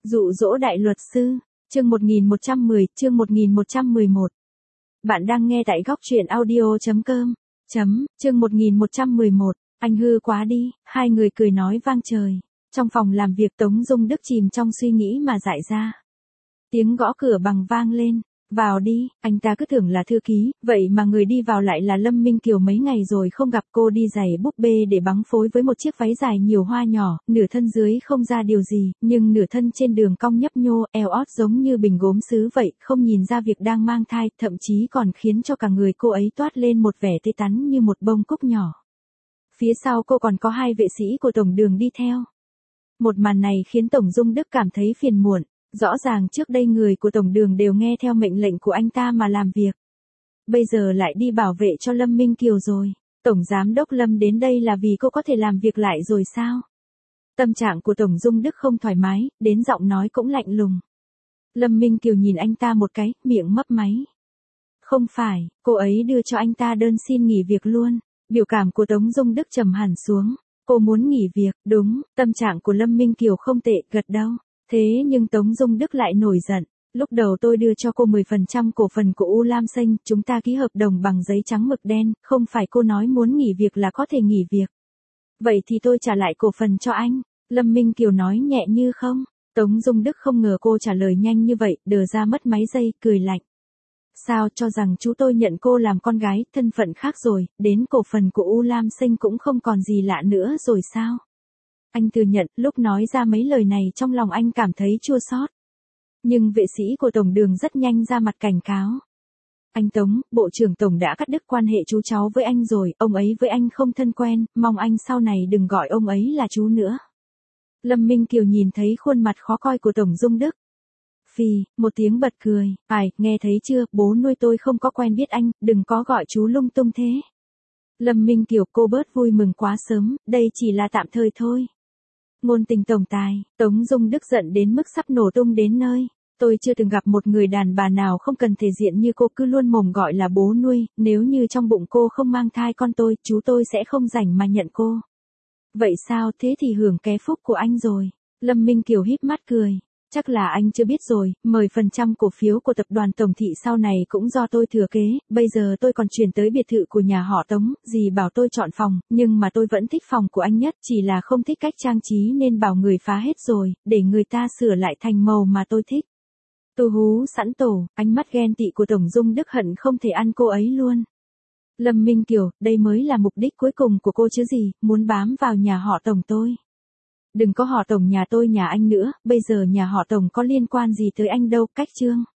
Dụ dỗ đại luật sư, chương 1110, chương 1111. Bạn đang nghe tại góc truyện audio.com. Chương 1111, anh hư quá đi, hai người cười nói vang trời. Trong phòng làm việc Tống Dung Đức chìm trong suy nghĩ mà dại ra. Tiếng gõ cửa bằng vang lên. Vào đi, anh ta cứ tưởng là thư ký, vậy mà người đi vào lại là Lâm Minh Kiều. Mấy ngày rồi không gặp cô đi giày búp bê để bắng phối với một chiếc váy dài nhiều hoa nhỏ, nửa thân dưới không ra điều gì, nhưng nửa thân trên đường cong nhấp nhô, eo ót giống như bình gốm sứ vậy, không nhìn ra việc đang mang thai, thậm chí còn khiến cho cả người cô ấy toát lên một vẻ tươi tắn như một bông cúc nhỏ. Phía sau cô còn có hai vệ sĩ của Tổng Đường đi theo. Một màn này khiến Tổng Dung Đức cảm thấy phiền muộn. Rõ ràng trước đây người của Tổng Đường đều nghe theo mệnh lệnh của anh ta mà làm việc. Bây giờ lại đi bảo vệ cho Lâm Minh Kiều rồi. Tổng Giám đốc Lâm đến đây là vì cô có thể làm việc lại rồi sao? Tâm trạng của Tổng Dung Đức không thoải mái, đến giọng nói cũng lạnh lùng. Lâm Minh Kiều nhìn anh ta một cái, miệng mấp máy. Không phải, cô ấy đưa cho anh ta đơn xin nghỉ việc luôn. Biểu cảm của Tống Dung Đức trầm hẳn xuống. Cô muốn nghỉ việc, đúng, tâm trạng của Lâm Minh Kiều không tệ, gật đầu. Thế nhưng Tống Dung Đức lại nổi giận. Lúc đầu tôi đưa cho cô 10% cổ phần của U Lam Xanh, chúng ta ký hợp đồng bằng giấy trắng mực đen, không phải cô nói muốn nghỉ việc là có thể nghỉ việc. Vậy thì tôi trả lại cổ phần cho anh. Lâm Minh Kiều nói nhẹ như không. Tống Dung Đức không ngờ cô trả lời nhanh như vậy, đờ ra mất mấy giây, cười lạnh. Sao cho rằng chú tôi nhận cô làm con gái, thân phận khác rồi, đến cổ phần của U Lam Xanh cũng không còn gì lạ nữa rồi sao? Anh thừa nhận, lúc nói ra mấy lời này trong lòng anh cảm thấy chua xót. Nhưng vệ sĩ của Tổng Đường rất nhanh ra mặt cảnh cáo. Anh Tống, Bộ trưởng Tổng đã cắt đứt quan hệ chú cháu với anh rồi, ông ấy với anh không thân quen, mong anh sau này đừng gọi ông ấy là chú nữa. Lâm Minh Kiều nhìn thấy khuôn mặt khó coi của Tổng Dung Đức. Phì, một tiếng bật cười, nghe thấy chưa, bố nuôi tôi không có quen biết anh, đừng có gọi chú lung tung thế. Lâm Minh Kiều, cô bớt vui mừng quá sớm, đây chỉ là tạm thời thôi. Ngôn tình tổng tài, Tống Dung Đức giận đến mức sắp nổ tung đến nơi. Tôi chưa từng gặp một người đàn bà nào không cần thể diện như cô, cứ luôn mồm gọi là bố nuôi, nếu như trong bụng cô không mang thai con tôi, chú tôi sẽ không rảnh mà nhận cô. Vậy sao, thế thì hưởng ké phúc của anh rồi. Lâm Minh Kiều híp mắt cười. Chắc là anh chưa biết rồi, 10% cổ phiếu của tập đoàn Tổng Thị sau này cũng do tôi thừa kế, bây giờ tôi còn chuyển tới biệt thự của nhà họ Tống, dì bảo tôi chọn phòng, nhưng mà tôi vẫn thích phòng của anh nhất, chỉ là không thích cách trang trí nên bảo người phá hết rồi, để người ta sửa lại thành màu mà tôi thích. Tu hú sẵn tổ, ánh mắt ghen tị của Tổng Dung Đức hận không thể ăn cô ấy luôn. Lâm Minh Kiều, đây mới là mục đích cuối cùng của cô chứ gì, muốn bám vào nhà họ Tổng tôi. Đừng có họ Tổng nhà tôi nhà anh nữa, bây giờ nhà họ Tổng có liên quan gì tới anh đâu, cách chương.